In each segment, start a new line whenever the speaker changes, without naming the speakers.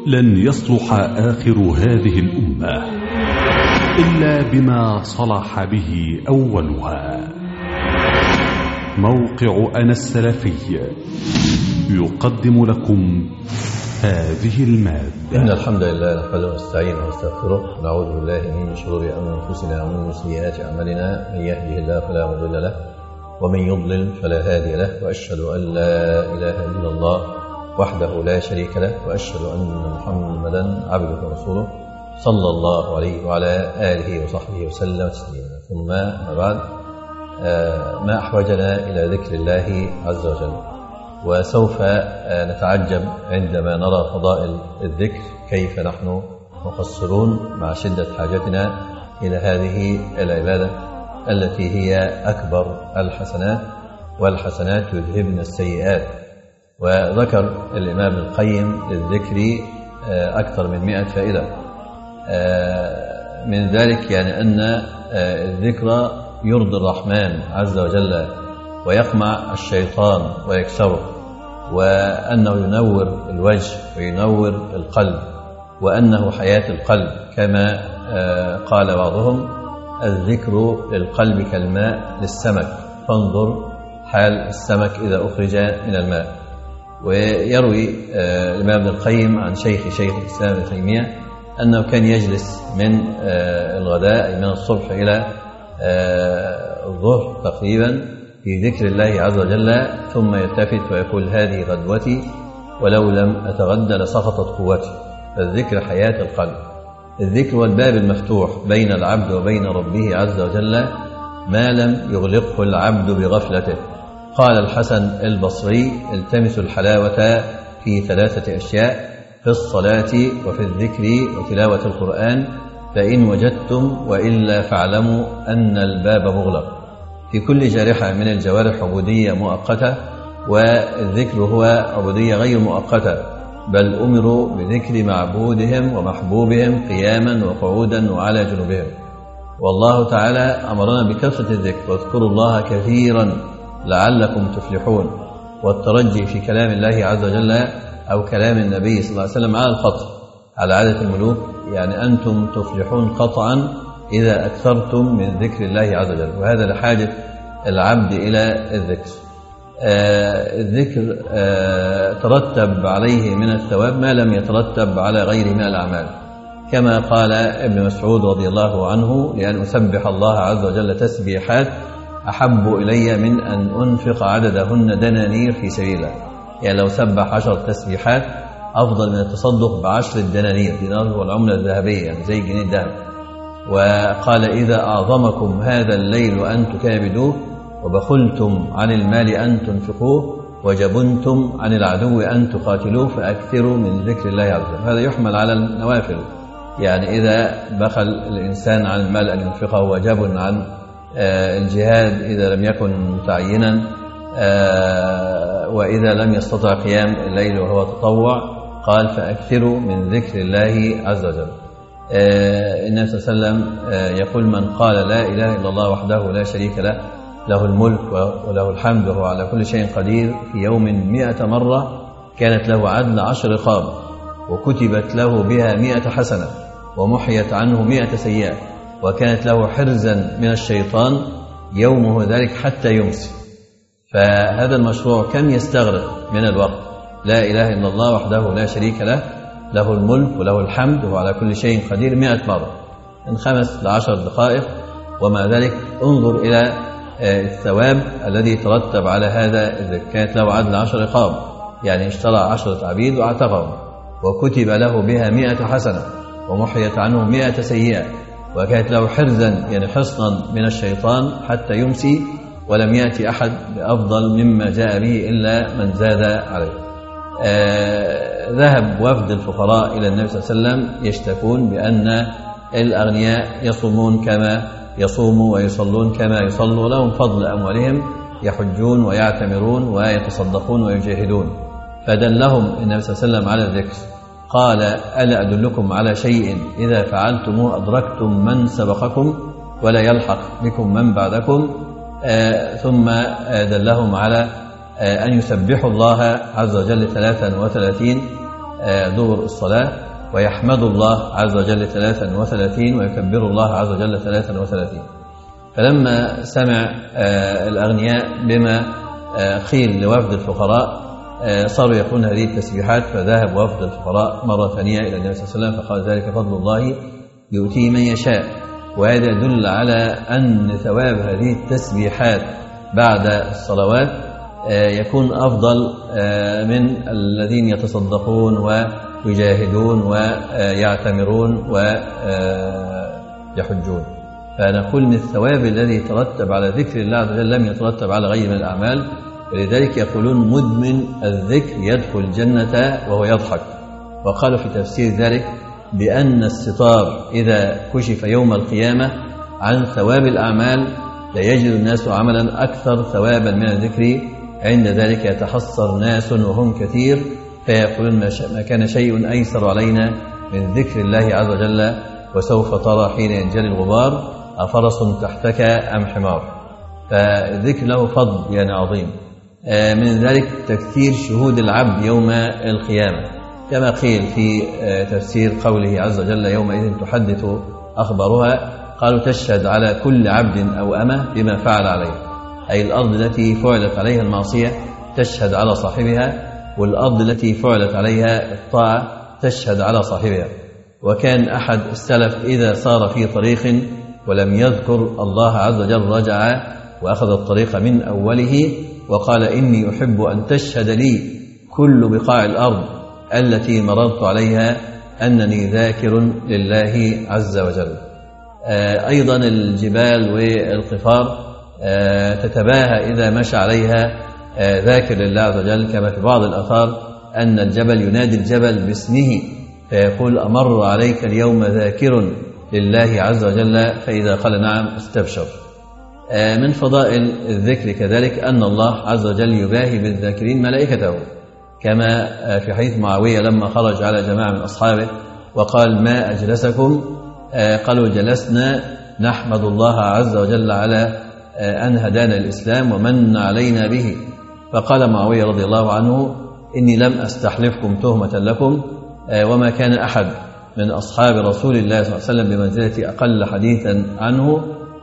لن يصلح آخر هذه الأمة إلا بما صلح به أولها. موقع أنا السلفي يقدم لكم هذه المادة.
إن الحمد لله نحمده ونستعينه ونستغفره ونعوذ بالله من شرور أنفسنا ومن سيئات أعمالنا، من يهده الله فلا مضل له ومن يضلل فلا هادي له، وأشهد أن لا إله إلا الله وحده لا شريك له، وأشهد أن محمدا عبده ورسوله صلى الله عليه وعلى آله وصحبه وسلم تسليما. ثم ما بعد، ما أحوجنا إلى ذكر الله عز وجل، وسوف نتعجب عندما نرى فضائل الذكر كيف نحن مقصرون مع شدة حاجتنا إلى هذه العبادة التي هي أكبر الحسنات، والحسنات يذهبن السيئات. وذكر الإمام ابن القيم للذكر أكثر من 100 فائدة. من ذلك يعني أن الذكر يرضي الرحمن عز وجل ويقمع الشيطان ويكسره، وأنه ينور الوجه وينور القلب، وأنه حياة القلب، كما قال بعضهم: الذكر للقلب كالماء للسمك، فانظر حال السمك إذا أخرج من الماء. ويروي الإمام ابن القيم عن شيخ الإسلام ابن تيمية أنه كان يجلس من الغداء أي من الصبح إلى الظهر تقريبا في ذكر الله عز وجل، ثم يلتفت ويقول: هذه غدوتي، ولو لم أتغدى لسقطت قوتي. فالذكر حياة القلب. الذكر هو الباب المفتوح بين العبد وبين ربه عز وجل ما لم يغلقه العبد بغفلته. قال الحسن البصري: التمسوا الحلاوة في 3 أشياء: في الصلاة وفي الذكر وتلاوة القرآن، فإن وجدتم، وإلا فاعلموا أن الباب مغلق. في كل جارحة من الجوارح عبودية مؤقتة، والذكر هو عبودية غير مؤقتة، بل أمروا بذكر معبودهم ومحبوبهم قياما وقعودا وعلى جنوبهم. والله تعالى أمرنا بكثرة الذكر: واذكروا الله كثيرا لعلكم تفلحون. والترجي في كلام الله عز وجل أو كلام النبي صلى الله عليه وسلم على القطع، على عادة الملوك، يعني أنتم تفلحون قطعا إذا أكثرتم من ذكر الله عز وجل. وهذا لحاجة العبد إلى الذكر. الذكر ترتب عليه من الثواب ما لم يترتب على غيره من الأعمال، كما قال ابن مسعود رضي الله عنه: لأن أسبح الله عز وجل تسبيحات أحب إلي من أن أنفق عددهن دنانير في سبيل الله. يعني لو سبح 10 تسبيحات أفضل من التصدق ب10 دنانير. دينار هو العملة الذهبية، يعني زي جنيه الذهب. وقال: إذا أعظمكم هذا الليل أن تكابدوه، وبخلتم عن المال أن تنفقوه، وجبنتم عن العدو أن تقاتلوه، فأكثروا من ذكر الله عز وجل. هذا يحمل على النوافل، يعني إذا بخل الإنسان عن المال أن ينفقه، وجبن عن الجهاد إذا لم يكن متعينا، وإذا لم يستطع قيام الليل وهو تطوع، قال: فأكثروا من ذكر الله عز وجل. النبي صلى الله عليه وسلم يقول: من قال لا إله إلا الله وحده لا شريك له، له الملك وله الحمد وهو على كل شيء قدير، في يوم 100 مرة، كانت له عدل 10 رقاب، وكتبت له بها 100 حسنة، ومحيت عنه 100 سيئة، وكانت له حرزا من الشيطان يومه ذلك حتى يمسي. فهذا المشروع كم يستغرق من الوقت؟ لا إله إلا الله وحده لا شريك له، له الملك وله الحمد وهو على كل شيء قدير، 100 مرة، من 5 ل10 دقائق. ومع ذلك انظر إلى الثواب الذي ترتب على هذا الذكر. كانت له عدل 10 رقاب، يعني اشترى 10 عبيد واعتقهم، وكتب له بها 100 حسنة، ومحيت عنه 100 سيئة، وكانت له حرزا، يعني حصنا من الشيطان حتى يمسي، ولم يأتي أحد بأفضل مما جاء به إلا من زاد عليه. ذهب وفد الفقراء إلى النبي صلى الله عليه وسلم يشتكون بأن الأغنياء يصومون كما يصوموا ويصلون كما يصلوا، ولهم فضل أموالهم، يحجون ويعتمرون ويتصدقون ويجاهدون. فدلهم النبي صلى الله عليه وسلم على الذكر. قال: ألا أدلكم على شيء إذا فعلتموه أدركتم من سبقكم ولا يلحق بكم من بعدكم؟ ثم دلهم على أن يسبحوا الله عز وجل 33 دبر الصلاة، ويحمد الله عز وجل 33 ويكبر الله عز وجل 33. فلما سمع الأغنياء بما قيل لوفد الفقراء صاروا يقولون هذه التسبيحات، فذهب وفد الفقراء مرة ثانية إلى النبي صلى الله عليه وسلم فقال ذلك فضل الله يؤتيه من يشاء. وهذا يدل على أن ثواب هذه التسبيحات بعد الصلوات يكون أفضل من الذين يتصدقون ويجاهدون ويعتمرون ويحجون. فنقول من الثواب الذي يترتب على ذكر الله عز وجل لم يترتب على غير من الأعمال، ولذلك يقولون مدمن الذكر يدخل الجنة وهو يضحك. وقالوا في تفسير ذلك بأن الستار إذا كشف يوم القيامة عن ثواب الأعمال لا يجد الناس عملا أكثر ثوابا من الذكر، عند ذلك يتحسر ناس وهم كثير فيقولون ما كان شيء أيسر علينا من ذكر الله عز وجل، وسوف ترى حين ينجلي الغبار أفرس تحتك أم حمار. فالذكر له فضل يعني عظيم. من ذلك تكثير شهود العبد يوم القيامة، كما قيل في تفسير قوله عز وجل يومئذ تحدث أخبارها، قالوا تشهد على كل عبد أو أمة بما فعل عليه، أي الأرض التي فعلت عليها المعصية تشهد على صاحبها، والأرض التي فعلت عليها الطاعة تشهد على صاحبها. وكان أحد السلف إذا صار في طريق ولم يذكر الله عز وجل رجع وأخذ الطريق من أوله وقال إني أحب أن تشهد لي كل بقاع الأرض التي مررت عليها أنني ذاكر لله عز وجل. أيضا الجبال والقفار تتباهى إذا مشى عليها ذاكر لله عز وجل، كما في بعض الآثار أن الجبل ينادي الجبل باسمه فيقول أمر عليك اليوم ذاكر لله عز وجل، فإذا قال نعم استبشر. من فضائل الذكر كذلك أن الله عز وجل يباهي بالذاكرين ملائكته، كما في حديث معاوية لما خرج على جماعة من أصحابه وقال ما أجلسكم؟ قالوا جلسنا نحمد الله عز وجل على أن هدانا الإسلام ومن علينا به. فقال معاوية رضي الله عنه إني لم أستحلفكم تهمة لكم، وما كان أحد من أصحاب رسول الله صلى الله عليه وسلم بمنزلة أقل حديثا عنه،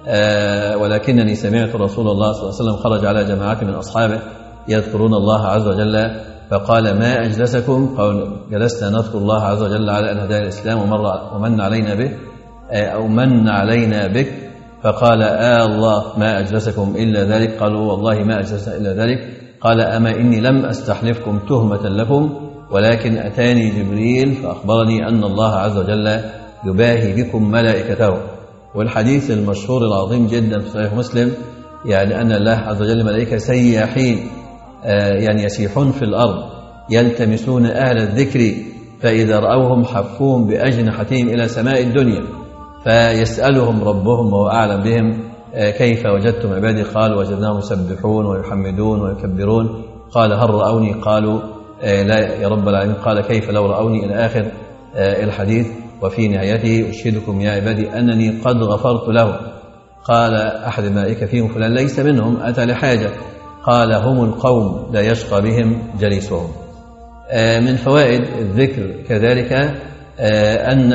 ولكنني سمعت رسول الله صلى الله عليه وسلم خرج على جماعة من أصحابه يذكرون الله عز وجل فقال ما أجلسكم؟ قالوا جلسنا نذكر الله عز وجل على أن هدانا الإسلام ومن علينا به أو من علينا بك. فقال الله ما أجلسكم إلا ذلك؟ قالوا والله ما أجلسنا إلا ذلك. قال أما إني لم أستحلفكم تهمة لكم، ولكن أتاني جبريل فأخبرني أن الله عز وجل يباهي بكم ملائكته. والحديث المشهور العظيم جدا في صحيح مسلم يعني أن الله عز وجل ملائكة سياحين يعني يسيحون في الأرض يلتمسون أهل الذكر، فإذا رأوهم حفوهم بأجنحتهم إلى سماء الدنيا فيسألهم ربهم وهو أعلم بهم كيف وجدتم عبادي؟ قال وجدناهم يسبحون ويحمدون ويكبرون. قال هل رأوني؟ قالوا لا يا رب العالمين. قال كيف لو رأوني؟ إلى آخر الحديث. وفي نهايته أشهدكم يا عبادي أنني قد غفرت له. قال أحد الملائكة فيهم فلان ليس منهم أتى لحاجة. قال هم القوم لا يشقى بهم جليسهم. من فوائد الذكر كذلك أن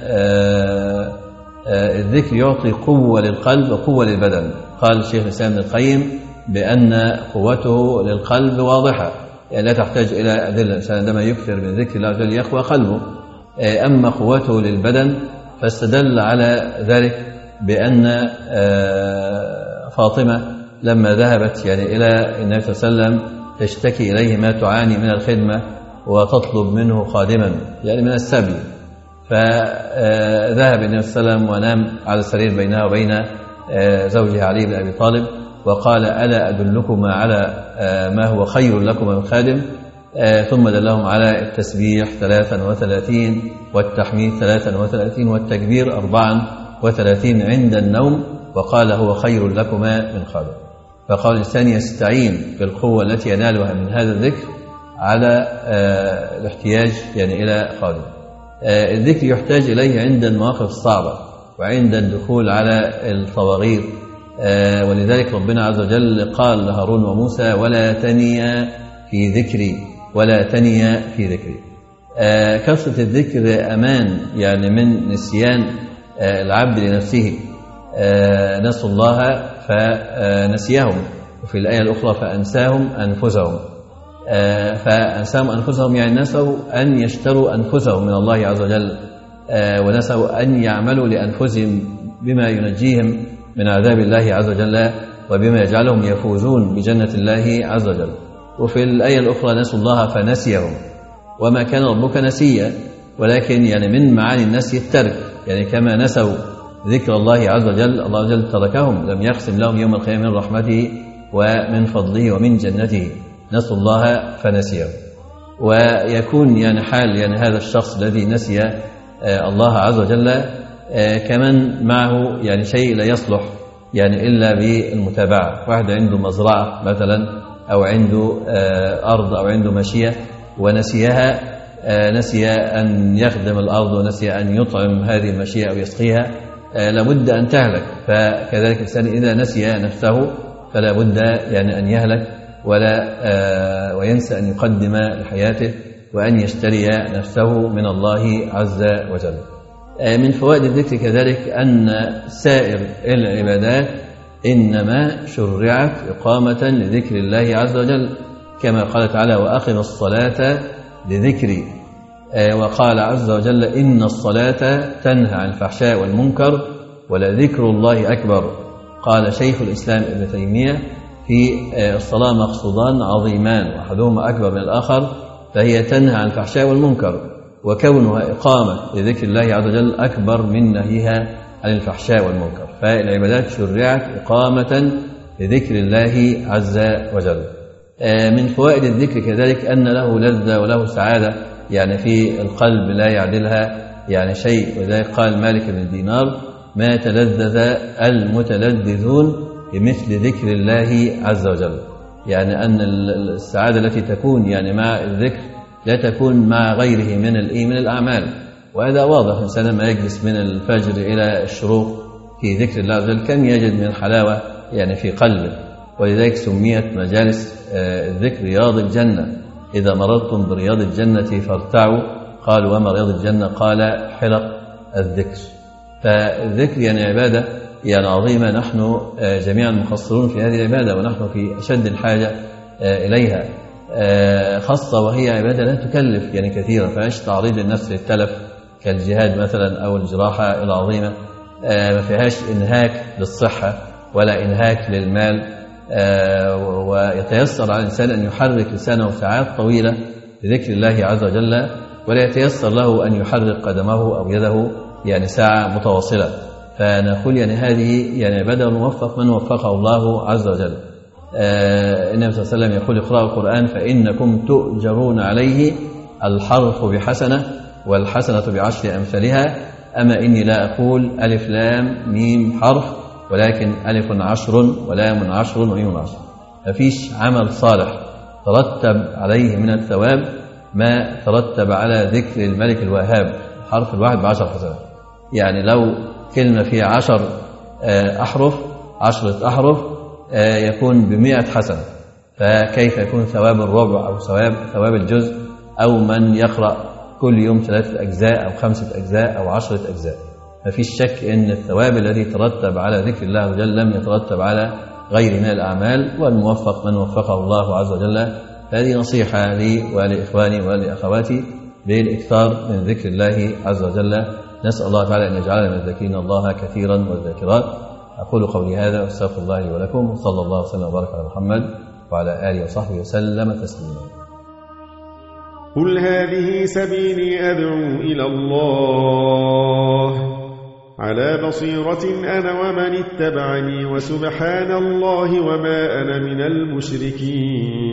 الذكر يعطي قوة للقلب وقوة للبدن. قال الشيخ الإسلام ابن القيم بأن قوته للقلب واضحة، يعني لا تحتاج إلى أدلة. الإنسان عندما يكثر من ذكر الله عز وجل يقوى قلبه. أما قوته للبدن فاستدل على ذلك بأن فاطمة لما ذهبت يعني إلى النبي صلى الله عليه وسلم تشتكي إليه ما تعاني من الخدمة وتطلب منه خادما يعني من السبي، فذهب النبي صلى الله عليه وسلم ونام على السرير بينها وبين زوجها علي بن أبي طالب وقال ألا أدلكما على ما هو خير لكما من خادم؟ ثم دلهم على التسبيح 33 والتحميد 33 والتكبير 34 عند النوم، وقال هو خير لكما من خادم. فقال الإنسان يستعين بالقوة التي ينالها من هذا الذكر على الاحتياج يعني إلى خادم. الذكر يحتاج إليه عند المواقف الصعبة وعند الدخول على الطواغيت، ولذلك ربنا عز وجل قال لهارون وموسى ولا تنيا في ذكري ولا تنيا في ذكري. كثرة الذكر أمان يعني من نسيان العبد لنفسه. نسوا الله فنسيهم، وفي الآية الأخرى فأنساهم أنفسهم. فأنساهم أنفسهم يعني نسوا أن يشتروا أنفسهم من الله عز وجل، ونسوا أن يعملوا لأنفسهم بما ينجيهم من عذاب الله عز وجل وبما يجعلهم يفوزون بجنة الله عز وجل. وفي الآية الأخرى نسوا الله فنسيهم، وما كان ربك نسيا، ولكن يعني من معاني النسي الترك، يعني كما نسوا ذكر الله عز وجل الله عز وجل تركهم، لم يقسم لهم يوم القيامة من رحمته ومن فضله ومن جنته، نسوا الله فنسيهم. ويكون يعني حال يعني هذا الشخص الذي نسي الله عز وجل كمن معه يعني شيء لا يصلح يعني إلا بالمتابعة. واحد عنده مزرعة مثلا، أو عنده أرض، أو عنده ماشية ونسيها، نسي أن يخدم الأرض ونسي أن يطعم هذه الماشية أو يسقيها، لابد أن تهلك. فكذلك الإنسان إذا نسي نفسه فلا بد يعني أن يهلك، وينسى أن يقدم لحياته وأن يشتري نفسه من الله عز وجل. من فوائد الذكر كذلك أن سائر العبادات إنما شرعت إقامة لذكر الله عز وجل، كما قال تعالى: وأقم الصلاة لذكري. وقال عز وجل: إن الصلاة تنهى عن الفحشاء والمنكر ولذكر الله أكبر. قال شيخ الإسلام ابن تيمية: في الصلاة مقصودان عظيمان، وأحدهما أكبر من الآخر، فهي تنهى عن الفحشاء والمنكر، وكونها إقامة لذكر الله عز وجل أكبر من نهيها عن الفحشاء والمنكر. فالعبادات شرعت إقامة لذكر الله عز وجل. من فوائد الذكر كذلك أن له لذة وله سعادة يعني في القلب لا يعدلها يعني شيء. ولذلك قال مالك بن دينار: ما تلذذ المتلذذون بمثل ذكر الله عز وجل. يعني أن السعادة التي تكون يعني مع الذكر لا تكون مع غيره من الأعمال. وهذا واضح، الإنسان لما يجلس من الفجر إلى الشروق في ذكر الله عز وجل كم يجد من الحلاوة يعني في قلبه. ولذلك سميت مجالس الذكر رياض الجنة. إذا مررتم برياض الجنة فارتعوا. قالوا: وما رياض الجنة؟ قال: حلق الذكر. فالذكر يعني عبادة يعني عظيمة، نحن جميعا مقصرون في هذه العبادة، ونحن في أشد الحاجة إليها، خاصة وهي عبادة لا تكلف يعني كثيرا، فيهاش تعريض النفس للتلف كالجهاد مثلا أو الجراحة العظيمة، ما فيهاش إنهاك للصحة ولا إنهاك للمال، ويتيسر على الإنسان أن يحرك لسانه ساعات طويلة بذكر الله عز وجل، ولا يتيسر له أن يحرك قدمه أو يده يعني ساعة متواصلة. فنقول يعني هذه يعني عبادة موفق من وفقه الله عز وجل. النبي صلى الله عليه وسلم يقول: اقرأوا القرآن فإنكم تؤجرون عليه، الحرف بحسنة والحسنة بعشر أمثالها، أما إني لا أقول ألف لام ميم حرف، ولكن ألف 10 ولام 10 وميم 10. مفيش عمل صالح ترتب عليه من الثواب ما ترتب على ذكر الملك الوهاب. الحرف الواحد ب10 حسنات. يعني لو كلمة فيها 10 أحرف 10 أحرف يكون ب100 حسنة، فكيف يكون ثواب الربع أو ثواب الجزء، أو من يقرأ كل يوم 3 أجزاء أو 5 أجزاء أو 10 أجزاء؟ ففيش شك أن الثواب الذي ترتب على ذكر الله عز وجل لم يترتب على غير من الأعمال، والموفق من وفقه الله عز وجل. هذه نصيحة لي ولإخواني ولأخواتي بالإكثار من ذكر الله عز وجل. نسأل الله تعالى أن يجعلنا من الذاكرين الله كثيرا والذاكرات. أقول قولي هذا واستغفر الله لي ولكم، وصلى الله وسلم وبارك على محمد وعلى آله وصحبه وسلم تسليما.
قل هذه سبيلي أدعو إلى الله على بصيرة أنا ومن اتبعني، وسبحان الله وما أنا من المشركين.